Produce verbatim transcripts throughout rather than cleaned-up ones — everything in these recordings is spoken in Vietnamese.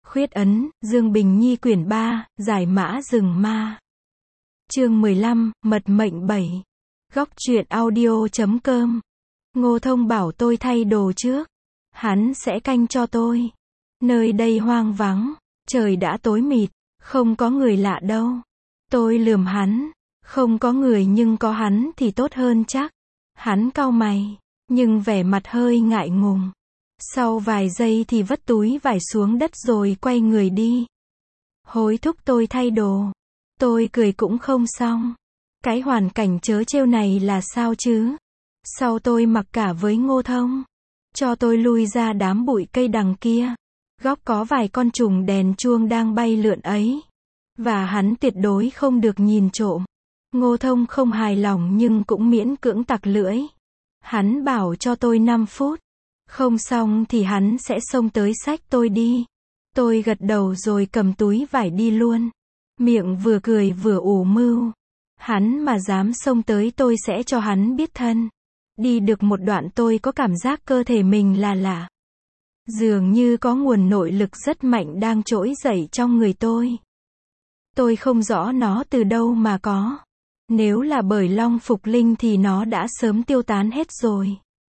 Khuyết ấn, Dương Bình Nhi quyển ba, Giải mã rừng ma. Chương mười lăm, Mật mệnh bảy. Góc truyện audio chấm com. Ngô Thông bảo tôi thay đồ trước. Hắn sẽ canh cho tôi. Nơi đây hoang vắng, trời đã tối mịt, không có người lạ đâu. Tôi lườm hắn, không có người nhưng có hắn thì tốt hơn chắc. Hắn cau mày, nhưng vẻ mặt hơi ngại ngùng. Sau vài giây thì vất túi vải xuống đất rồi quay người đi. Hối thúc tôi thay đồ. Tôi cười cũng không xong. Cái hoàn cảnh trớ trêu này là sao chứ? Sau tôi mặc cả với Ngô Thông. Cho tôi lui ra đám bụi cây đằng kia. Góc có vài con trùng đèn chuông đang bay lượn ấy. Và hắn tuyệt đối không được nhìn trộm. Ngô Thông không hài lòng nhưng cũng miễn cưỡng tặc lưỡi. Hắn bảo cho tôi năm phút. Không xong thì hắn sẽ xông tới xách tôi đi. Tôi gật đầu rồi cầm túi vải đi luôn. Miệng vừa cười vừa ủ mưu. Hắn mà dám xông tới tôi sẽ cho hắn biết thân. Đi được một đoạn tôi có cảm giác cơ thể mình là lạ. Dường như có nguồn nội lực rất mạnh đang trỗi dậy trong người tôi. Tôi không rõ nó từ đâu mà có. Nếu là bởi long phục linh thì nó đã sớm tiêu tán hết rồi.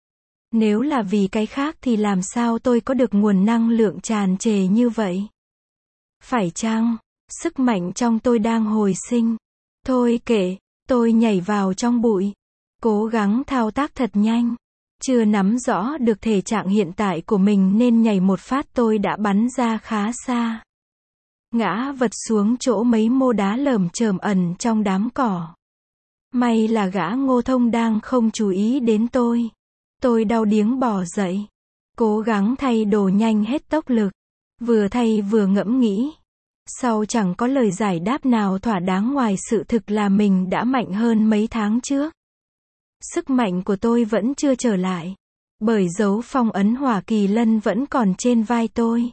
Nếu là vì cái khác thì làm sao tôi có được nguồn năng lượng tràn trề như vậy? Phải chăng, sức mạnh trong tôi đang hồi sinh? Thôi kệ, tôi nhảy vào trong bụi. Cố gắng thao tác thật nhanh. Chưa nắm rõ được thể trạng hiện tại của mình nên nhảy một phát tôi đã bắn ra khá xa. Ngã vật xuống chỗ mấy mô đá lởm chởm ẩn trong đám cỏ. May là gã Ngô Thông đang không chú ý đến tôi. Tôi đau điếng bò dậy. Cố gắng thay đồ nhanh hết tốc lực. Vừa thay vừa ngẫm nghĩ. Sau chẳng có lời giải đáp nào thỏa đáng ngoài sự thực là mình đã mạnh hơn mấy tháng trước. Sức mạnh của tôi vẫn chưa trở lại. Bởi dấu phong ấn hỏa kỳ lân vẫn còn trên vai tôi.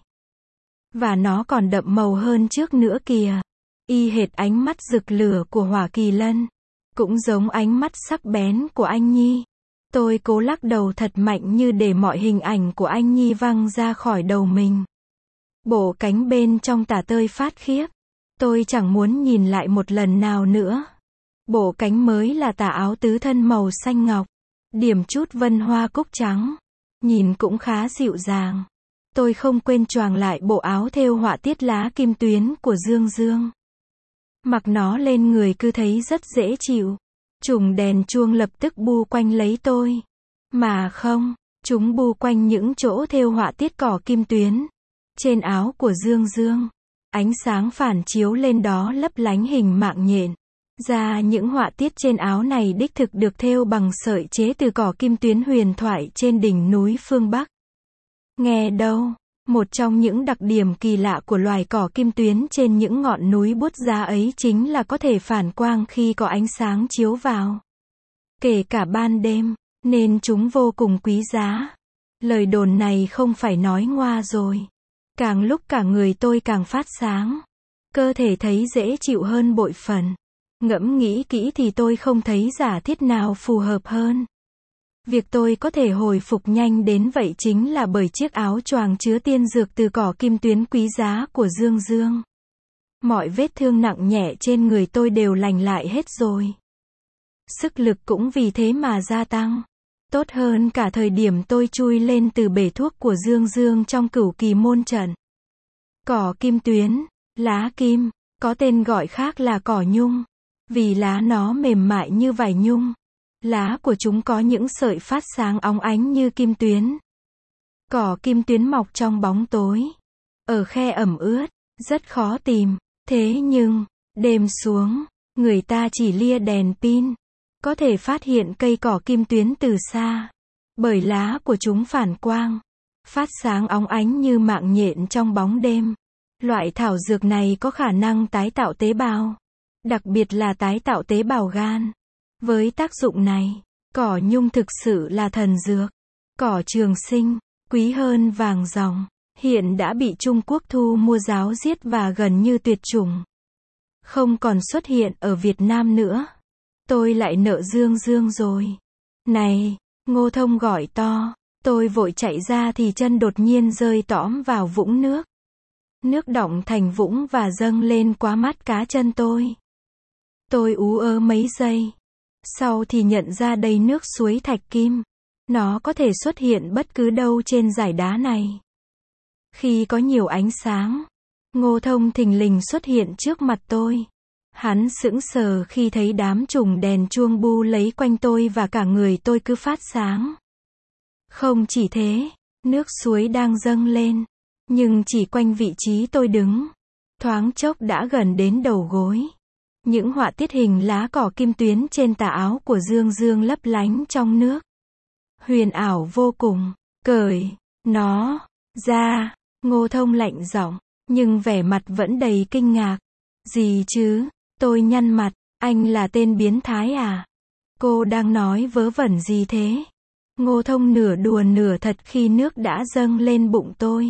Và nó còn đậm màu hơn trước nữa kìa. Y hệt ánh mắt rực lửa của hỏa kỳ lân. Cũng giống ánh mắt sắc bén của anh Nhi. Tôi cố lắc đầu thật mạnh như để mọi hình ảnh của anh Nhi văng ra khỏi đầu mình. Bộ cánh bên trong tả tơi phát khiếp. Tôi chẳng muốn nhìn lại một lần nào nữa. Bộ cánh mới là tà áo tứ thân màu xanh ngọc. Điểm chút vân hoa cúc trắng. Nhìn cũng khá dịu dàng. Tôi không quên choàng lại bộ áo thêu họa tiết lá kim tuyến của Dương Dương. Mặc nó lên người cứ thấy rất dễ chịu. Trùng đèn chuông lập tức bu quanh lấy tôi. Mà không, chúng bu quanh những chỗ thêu họa tiết cỏ kim tuyến. Trên áo của Dương Dương. Ánh sáng phản chiếu lên đó lấp lánh hình mạng nhện. Ra những họa tiết trên áo này đích thực được thêu bằng sợi chế từ cỏ kim tuyến huyền thoại trên đỉnh núi phương Bắc. Nghe đâu, một trong những đặc điểm kỳ lạ của loài cỏ kim tuyến trên những ngọn núi buốt giá ấy chính là có thể phản quang khi có ánh sáng chiếu vào. Kể cả ban đêm, nên chúng vô cùng quý giá. Lời đồn này không phải nói ngoa rồi. Càng lúc cả người tôi càng phát sáng. Cơ thể thấy dễ chịu hơn bội phần. Ngẫm nghĩ kỹ thì tôi không thấy giả thiết nào phù hợp hơn. Việc tôi có thể hồi phục nhanh đến vậy chính là bởi chiếc áo choàng chứa tiên dược từ cỏ kim tuyến quý giá của Dương Dương. Mọi vết thương nặng nhẹ trên người tôi đều lành lại hết rồi. Sức lực cũng vì thế mà gia tăng. Tốt hơn cả thời điểm tôi chui lên từ bể thuốc của Dương Dương trong cửu kỳ môn trận. Cỏ kim tuyến, lá kim, có tên gọi khác là cỏ nhung. Vì lá nó mềm mại như vải nhung. Lá của chúng có những sợi phát sáng óng ánh như kim tuyến. Cỏ kim tuyến mọc trong bóng tối. Ở khe ẩm ướt, rất khó tìm. Thế nhưng, đêm xuống, người ta chỉ lia đèn pin. Có thể phát hiện cây cỏ kim tuyến từ xa. Bởi lá của chúng phản quang. Phát sáng óng ánh như mạng nhện trong bóng đêm. Loại thảo dược này có khả năng tái tạo tế bào. Đặc biệt là tái tạo tế bào gan. Với tác dụng này, cỏ nhung thực sự là thần dược. Cỏ trường sinh, quý hơn vàng ròng, hiện đã bị Trung Quốc thu mua giáo giết và gần như tuyệt chủng. Không còn xuất hiện ở Việt Nam nữa. Tôi lại nợ Dương Dương rồi. Này, Ngô Thông gọi to. Tôi vội chạy ra thì chân đột nhiên rơi tõm vào vũng nước. Nước đọng thành vũng và dâng lên quá mắt cá chân tôi. Tôi ú ớ mấy giây. Sau thì nhận ra đây nước suối Thạch Kim. Nó có thể xuất hiện bất cứ đâu trên dải đá này. Khi có nhiều ánh sáng, Ngô Thông thình lình xuất hiện trước mặt tôi. Hắn sững sờ khi thấy đám trùng đèn chuông bu lấy quanh tôi và cả người tôi cứ phát sáng. Không chỉ thế, nước suối đang dâng lên, nhưng chỉ quanh vị trí tôi đứng, thoáng chốc đã gần đến đầu gối. Những họa tiết hình lá cỏ kim tuyến trên tà áo của Dương Dương lấp lánh trong nước. Huyền ảo vô cùng. Cởi nó ra, Ngô Thông lạnh giọng, nhưng vẻ mặt vẫn đầy kinh ngạc. Gì chứ? Tôi nhăn mặt, anh là tên biến thái à? Cô đang nói vớ vẩn gì thế? Ngô Thông nửa đùa nửa thật khi nước đã dâng lên bụng tôi.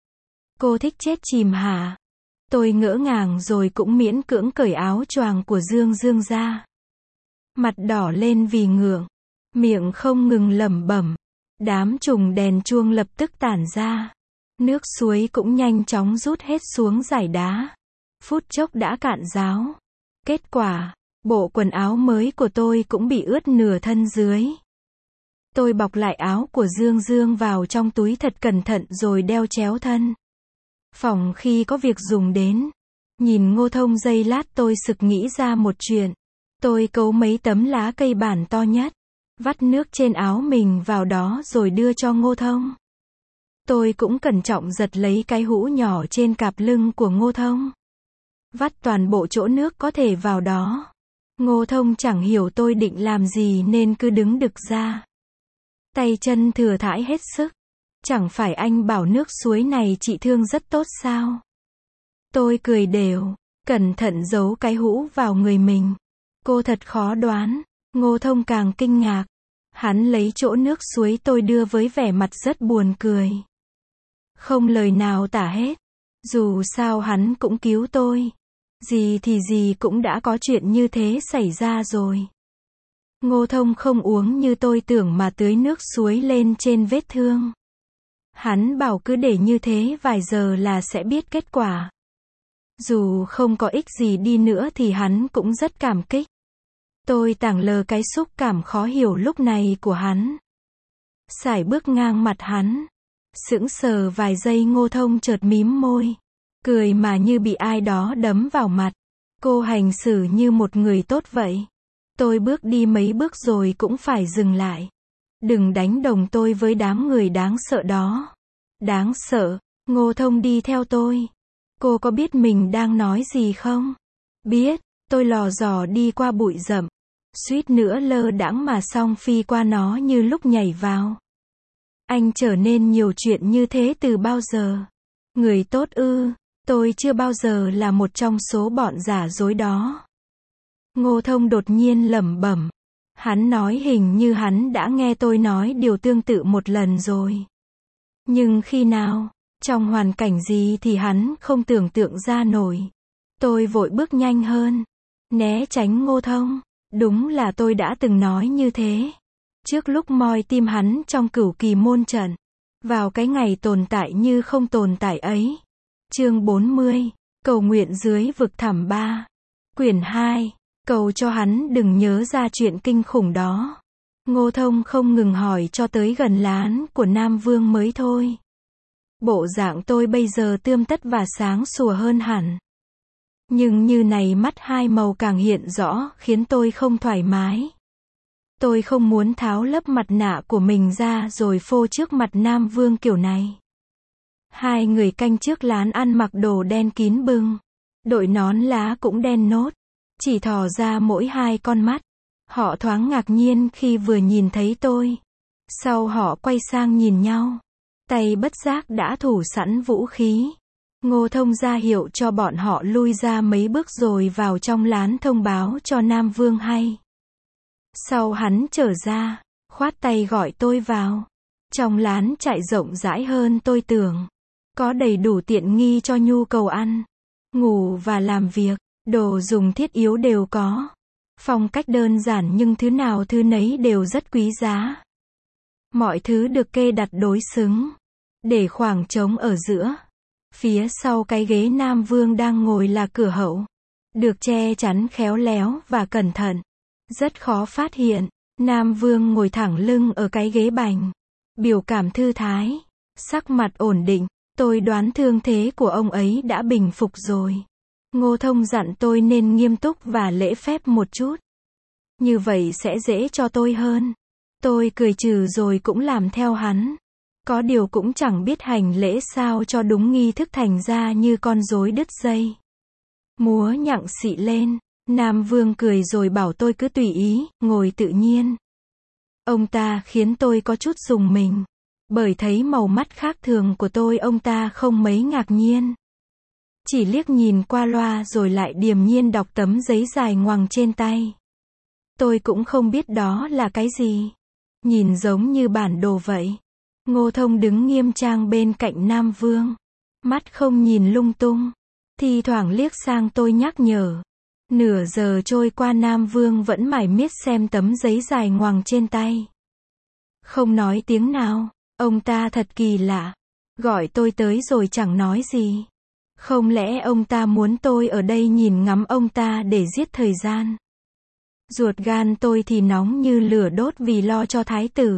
Cô thích chết chìm hả? Tôi ngỡ ngàng rồi cũng miễn cưỡng cởi áo choàng của Dương Dương ra. Mặt đỏ lên vì ngượng, miệng không ngừng lẩm bẩm. Đám trùng đèn chuông lập tức tản ra. Nước suối cũng nhanh chóng rút hết xuống dải đá. Phút chốc đã cạn ráo. Kết quả, bộ quần áo mới của tôi cũng bị ướt nửa thân dưới. Tôi bọc lại áo của Dương Dương vào trong túi thật cẩn thận rồi đeo chéo thân. Phòng khi có việc dùng đến. Nhìn Ngô Thông giây lát tôi sực nghĩ ra một chuyện. Tôi cấu mấy tấm lá cây bản to nhất, vắt nước trên áo mình vào đó rồi đưa cho Ngô Thông. Tôi cũng cẩn trọng giật lấy cái hũ nhỏ trên cạp lưng của Ngô Thông. Vắt toàn bộ chỗ nước có thể vào đó. Ngô Thông chẳng hiểu tôi định làm gì nên cứ đứng đực ra. Tay chân thừa thãi hết sức. Chẳng phải anh bảo nước suối này trị thương rất tốt sao? Tôi cười đều, cẩn thận giấu cái hũ vào người mình. Cô thật khó đoán. Ngô Thông càng kinh ngạc. Hắn lấy chỗ nước suối tôi đưa với vẻ mặt rất buồn cười. Không lời nào tả hết. Dù sao hắn cũng cứu tôi. Gì thì gì cũng đã có chuyện như thế xảy ra rồi. Ngô Thông không uống như tôi tưởng mà tưới nước suối lên trên vết thương. Hắn bảo cứ để như thế vài giờ là sẽ biết kết quả. Dù không có ích gì đi nữa thì hắn cũng rất cảm kích. Tôi tảng lờ cái xúc cảm khó hiểu lúc này của hắn. Sải bước ngang mặt hắn. Sững sờ vài giây Ngô Thông chợt mím môi. Cười mà như bị ai đó đấm vào mặt. Cô hành xử như một người tốt vậy. Tôi bước đi mấy bước rồi cũng phải dừng lại. Đừng đánh đồng tôi với đám người đáng sợ đó. Đáng sợ. Ngô Thông đi theo tôi. Cô có biết mình đang nói gì không? Biết. Tôi lò dò đi qua bụi rậm. Suýt nữa lơ đãng mà xong phi qua nó như lúc nhảy vào. Anh trở nên nhiều chuyện như thế từ bao giờ? Người tốt ư? Tôi chưa bao giờ là một trong số bọn giả dối đó. Ngô Thông đột nhiên lẩm bẩm. Hắn nói hình như hắn đã nghe tôi nói điều tương tự một lần rồi. Nhưng khi nào? Trong hoàn cảnh gì thì hắn không tưởng tượng ra nổi. Tôi vội bước nhanh hơn. Né tránh Ngô Thông. Đúng là tôi đã từng nói như thế. Trước lúc moi tim hắn trong cửu kỳ môn trận. Vào cái ngày tồn tại như không tồn tại ấy. Chương bốn mươi. Cầu nguyện dưới vực thẳm ba. Quyển hai. Cầu cho hắn đừng nhớ ra chuyện kinh khủng đó. Ngô Thông không ngừng hỏi cho tới gần lán của Nam Vương mới thôi. Bộ dạng tôi bây giờ tươm tất và sáng sủa hơn hẳn. Nhưng như này mắt hai màu càng hiện rõ khiến tôi không thoải mái. Tôi không muốn tháo lớp mặt nạ của mình ra rồi phô trước mặt Nam Vương kiểu này. Hai người canh trước lán ăn mặc đồ đen kín bưng. Đội nón lá cũng đen nốt. Chỉ thò ra mỗi hai con mắt. Họ thoáng ngạc nhiên khi vừa nhìn thấy tôi. Sau họ quay sang nhìn nhau. Tay bất giác đã thủ sẵn vũ khí. Ngô Thông ra hiệu cho bọn họ lui ra mấy bước rồi vào trong lán thông báo cho Nam Vương hay. Sau hắn trở ra, khoát tay gọi tôi vào. Trong lán trại rộng rãi hơn tôi tưởng. Có đầy đủ tiện nghi cho nhu cầu ăn, ngủ và làm việc. Đồ dùng thiết yếu đều có. Phong cách đơn giản nhưng thứ nào thứ nấy đều rất quý giá. Mọi thứ được kê đặt đối xứng. Để khoảng trống ở giữa. Phía sau cái ghế Nam Vương đang ngồi là cửa hậu. Được che chắn khéo léo và cẩn thận. Rất khó phát hiện. Nam Vương ngồi thẳng lưng ở cái ghế bành. Biểu cảm thư thái. Sắc mặt ổn định. Tôi đoán thương thế của ông ấy đã bình phục rồi. Ngô Thông dặn tôi nên nghiêm túc và lễ phép một chút. Như vậy sẽ dễ cho tôi hơn. Tôi cười trừ rồi cũng làm theo hắn. Có điều cũng chẳng biết hành lễ sao cho đúng nghi thức, thành ra như con rối đứt dây. Múa nhặng xị lên. Nam Vương cười rồi bảo tôi cứ tùy ý, ngồi tự nhiên. Ông ta khiến tôi có chút rùng mình. Bởi thấy màu mắt khác thường của tôi, ông ta không mấy ngạc nhiên. Chỉ liếc nhìn qua loa rồi lại điềm nhiên đọc tấm giấy dài ngoằng trên tay. Tôi cũng không biết đó là cái gì. Nhìn giống như bản đồ vậy. Ngô Thông đứng nghiêm trang bên cạnh Nam Vương. Mắt không nhìn lung tung. Thi thoảng liếc sang tôi nhắc nhở. Nửa giờ trôi qua, Nam Vương vẫn mải miết xem tấm giấy dài ngoằng trên tay. Không nói tiếng nào. Ông ta thật kỳ lạ. Gọi tôi tới rồi chẳng nói gì. Không lẽ ông ta muốn tôi ở đây nhìn ngắm ông ta để giết thời gian? Ruột gan tôi thì nóng như lửa đốt vì lo cho thái tử.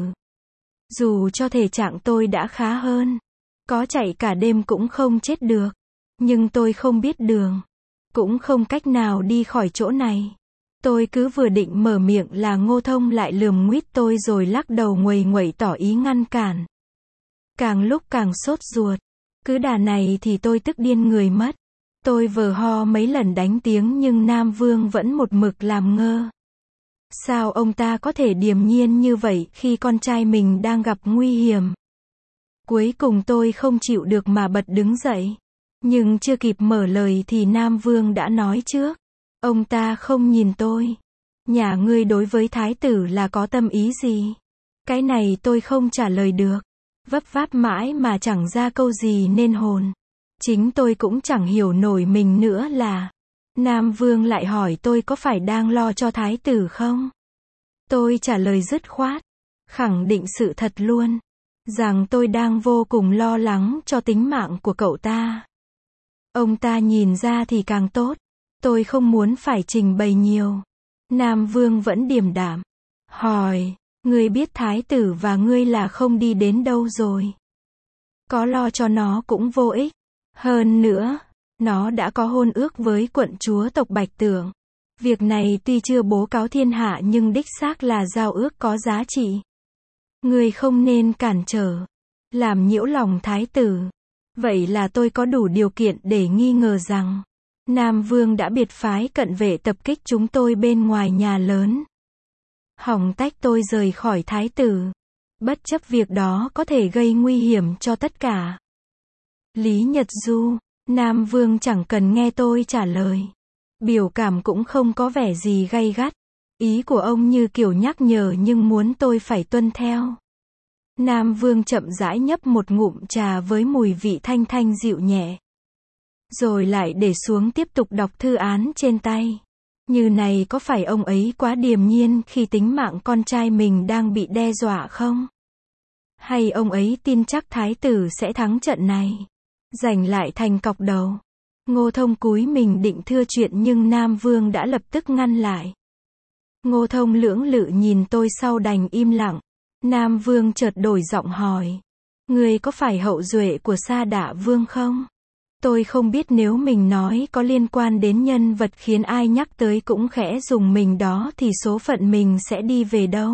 Dù cho thể trạng tôi đã khá hơn, có chạy cả đêm cũng không chết được. Nhưng tôi không biết đường, cũng không cách nào đi khỏi chỗ này. Tôi cứ vừa định mở miệng là Ngô Thông lại lườm nguýt tôi rồi lắc đầu nguầy nguẩy tỏ ý ngăn cản. Càng lúc càng sốt ruột. Cứ đà này thì tôi tức điên người mất. Tôi vờ ho mấy lần đánh tiếng nhưng Nam Vương vẫn một mực làm ngơ. Sao ông ta có thể điềm nhiên như vậy khi con trai mình đang gặp nguy hiểm? Cuối cùng tôi không chịu được mà bật đứng dậy. Nhưng chưa kịp mở lời thì Nam Vương đã nói trước. Ông ta không nhìn tôi. Nhà ngươi đối với thái tử là có tâm ý gì? Cái này tôi không trả lời được. Vấp váp mãi mà chẳng ra câu gì nên hồn. Chính tôi cũng chẳng hiểu nổi mình nữa là. Nam Vương lại hỏi tôi có phải đang lo cho thái tử không? Tôi trả lời dứt khoát. Khẳng định sự thật luôn. Rằng tôi đang vô cùng lo lắng cho tính mạng của cậu ta. Ông ta nhìn ra thì càng tốt. Tôi không muốn phải trình bày nhiều. Nam Vương vẫn điềm đạm. Hỏi, ngươi biết thái tử và ngươi là không đi đến đâu rồi. Có lo cho nó cũng vô ích. Hơn nữa, nó đã có hôn ước với quận chúa tộc Bạch Tưởng. Việc này tuy chưa bố cáo thiên hạ nhưng đích xác là giao ước có giá trị. Ngươi không nên cản trở, làm nhiễu lòng thái tử. Vậy là tôi có đủ điều kiện để nghi ngờ rằng Nam Vương đã biệt phái cận vệ tập kích chúng tôi bên ngoài nhà lớn. Hỏng tách tôi rời khỏi thái tử. Bất chấp việc đó có thể gây nguy hiểm cho tất cả. Lý Nhật Du, Nam Vương chẳng cần nghe tôi trả lời. Biểu cảm cũng không có vẻ gì gay gắt. Ý của ông như kiểu nhắc nhở nhưng muốn tôi phải tuân theo. Nam Vương chậm rãi nhấp một ngụm trà với mùi vị thanh thanh dịu nhẹ. Rồi lại để xuống tiếp tục đọc thư án trên tay. Như này có phải ông ấy quá điềm nhiên khi tính mạng con trai mình đang bị đe dọa không? Hay ông ấy tin chắc thái tử sẽ thắng trận này? Giành lại thành cọc đầu. Ngô Thông cúi mình định thưa chuyện nhưng Nam Vương đã lập tức ngăn lại. Ngô Thông lưỡng lự nhìn tôi sau đành im lặng. Nam Vương chợt đổi giọng hỏi. Ngươi có phải hậu duệ của Sa Đạ Vương không? Tôi không biết nếu mình nói có liên quan đến nhân vật khiến ai nhắc tới cũng khẽ rùng mình đó thì số phận mình sẽ đi về đâu?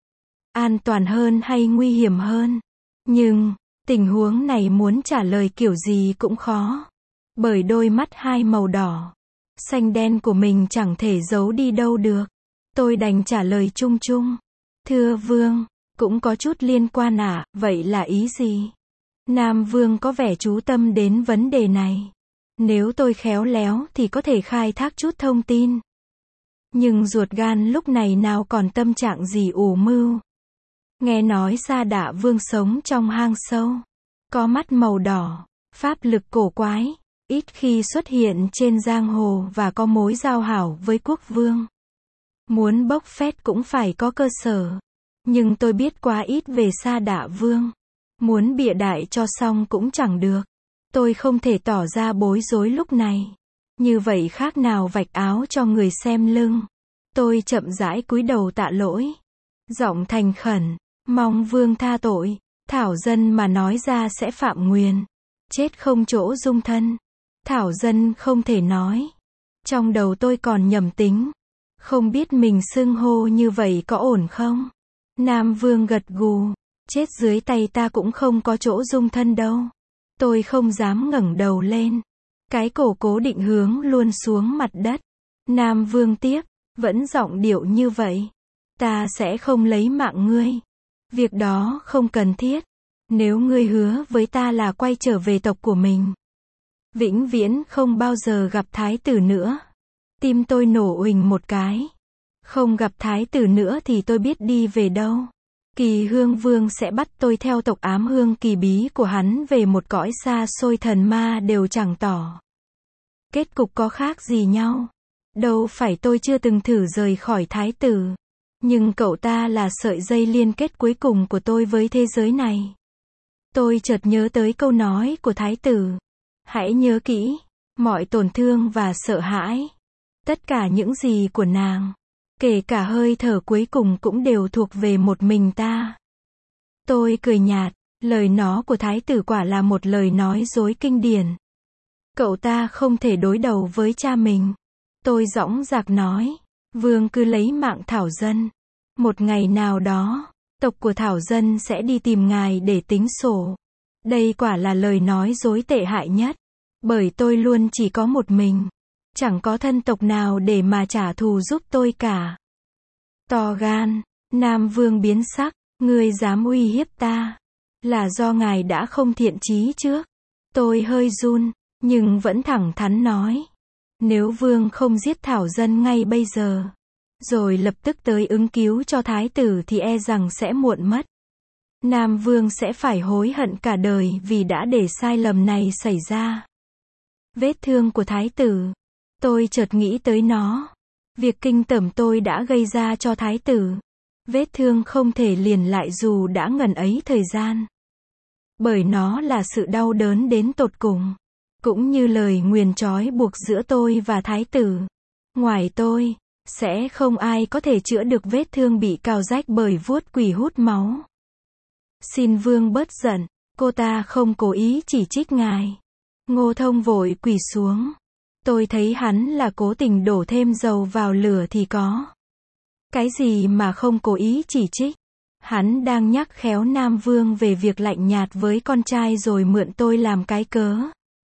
An toàn hơn hay nguy hiểm hơn? Nhưng, tình huống này muốn trả lời kiểu gì cũng khó. Bởi đôi mắt hai màu đỏ, xanh đen của mình chẳng thể giấu đi đâu được. Tôi đành trả lời chung chung. Thưa Vương, cũng có chút liên quan ạ, à, vậy là ý gì? Nam Vương có vẻ chú tâm đến vấn đề này. Nếu tôi khéo léo thì có thể khai thác chút thông tin. Nhưng ruột gan lúc này nào còn tâm trạng gì ủ mưu. Nghe nói Sa Đạ Vương sống trong hang sâu, có mắt màu đỏ, pháp lực cổ quái, ít khi xuất hiện trên giang hồ và có mối giao hảo với quốc vương. Muốn bốc phét cũng phải có cơ sở. Nhưng tôi biết quá ít về Sa Đạ Vương. Muốn bịa đại cho xong cũng chẳng được. Tôi không thể tỏ ra bối rối lúc này. Như vậy khác nào vạch áo cho người xem lưng. Tôi chậm rãi cúi đầu tạ lỗi. Giọng thành khẩn, mong vương tha tội. Thảo dân mà nói ra sẽ phạm nguyền. Chết không chỗ dung thân. Thảo dân không thể nói. Trong đầu tôi còn nhầm tính. Không biết mình xưng hô như vậy có ổn không? Nam vương gật gù. Chết dưới tay ta cũng không có chỗ dung thân đâu. Tôi không dám ngẩng đầu lên. Cái cổ cố định hướng luôn xuống mặt đất. Nam vương tiếp, vẫn giọng điệu như vậy. Ta sẽ không lấy mạng ngươi. Việc đó không cần thiết. Nếu ngươi hứa với ta là quay trở về tộc của mình. Vĩnh viễn không bao giờ gặp thái tử nữa. Tim tôi nổ uỳnh một cái. Không gặp thái tử nữa thì tôi biết đi về đâu. Kỳ Hương Vương sẽ bắt tôi theo tộc ám hương kỳ bí của hắn về một cõi xa xôi thần ma đều chẳng tỏ. Kết cục có khác gì nhau. Đâu phải tôi chưa từng thử rời khỏi thái tử. Nhưng cậu ta là sợi dây liên kết cuối cùng của tôi với thế giới này. Tôi chợt nhớ tới câu nói của thái tử. Hãy nhớ kỹ, mọi tổn thương và sợ hãi. Tất cả những gì của nàng. Kể cả hơi thở cuối cùng cũng đều thuộc về một mình ta. Tôi cười nhạt, lời nó của thái tử quả là một lời nói dối kinh điển. Cậu ta không thể đối đầu với cha mình. Tôi dõng dạc nói, vương cứ lấy mạng Thảo dân. Một ngày nào đó, tộc của Thảo dân sẽ đi tìm ngài để tính sổ. Đây quả là lời nói dối tệ hại nhất. Bởi tôi luôn chỉ có một mình. Chẳng có thân tộc nào để mà trả thù giúp tôi cả. To gan, Nam Vương biến sắc, ngươi dám uy hiếp ta. Là do ngài đã không thiện chí trước. Tôi hơi run, nhưng vẫn thẳng thắn nói. Nếu Vương không giết Thảo dân ngay bây giờ, rồi lập tức tới ứng cứu cho thái tử thì e rằng sẽ muộn mất. Nam Vương sẽ phải hối hận cả đời vì đã để sai lầm này xảy ra. Vết thương của thái tử. Tôi chợt nghĩ tới nó. Việc kinh tởm tôi đã gây ra cho thái tử. Vết thương không thể liền lại dù đã ngần ấy thời gian. Bởi nó là sự đau đớn đến tột cùng. Cũng như lời nguyền trói buộc giữa tôi và thái tử. Ngoài tôi, sẽ không ai có thể chữa được vết thương bị cào rách bởi vuốt quỷ hút máu. Xin vương bớt giận, cô ta không cố ý chỉ trích ngài. Ngô Thông vội quỳ xuống. Tôi thấy hắn là cố tình đổ thêm dầu vào lửa thì có. Cái gì mà không cố ý chỉ trích. Hắn đang nhắc khéo Nam Vương về việc lạnh nhạt với con trai rồi mượn tôi làm cái cớ.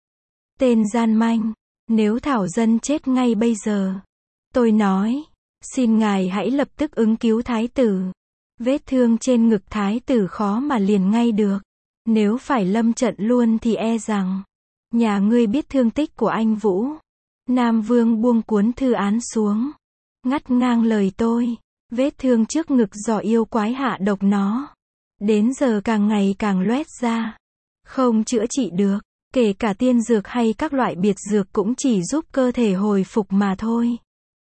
Tên gian manh, nếu Thảo dân chết ngay bây giờ. Tôi nói, xin ngài hãy lập tức ứng cứu thái tử. Vết thương trên ngực thái tử khó mà liền ngay được. Nếu phải lâm trận luôn thì e rằng, nhà ngươi biết thương tích của anh Vũ. Nam Vương buông cuốn thư án xuống. Ngắt ngang lời tôi. Vết thương trước ngực do yêu quái hạ độc nó. Đến giờ càng ngày càng loét ra. Không chữa trị được. Kể cả tiên dược hay các loại biệt dược cũng chỉ giúp cơ thể hồi phục mà thôi.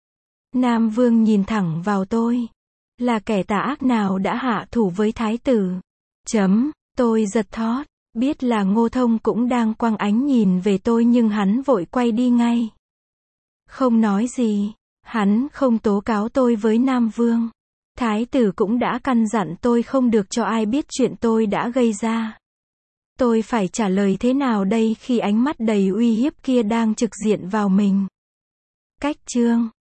Nam Vương nhìn thẳng vào tôi. Là kẻ tà ác nào đã hạ thủ với thái tử? Chấm, tôi giật thót. Biết là Ngô Thông cũng đang quăng ánh nhìn về tôi nhưng hắn vội quay đi ngay. Không nói gì. Hắn không tố cáo tôi với Nam Vương. Thái tử cũng đã căn dặn tôi không được cho ai biết chuyện tôi đã gây ra. Tôi phải trả lời thế nào đây khi ánh mắt đầy uy hiếp kia đang trực diện vào mình? Cách chương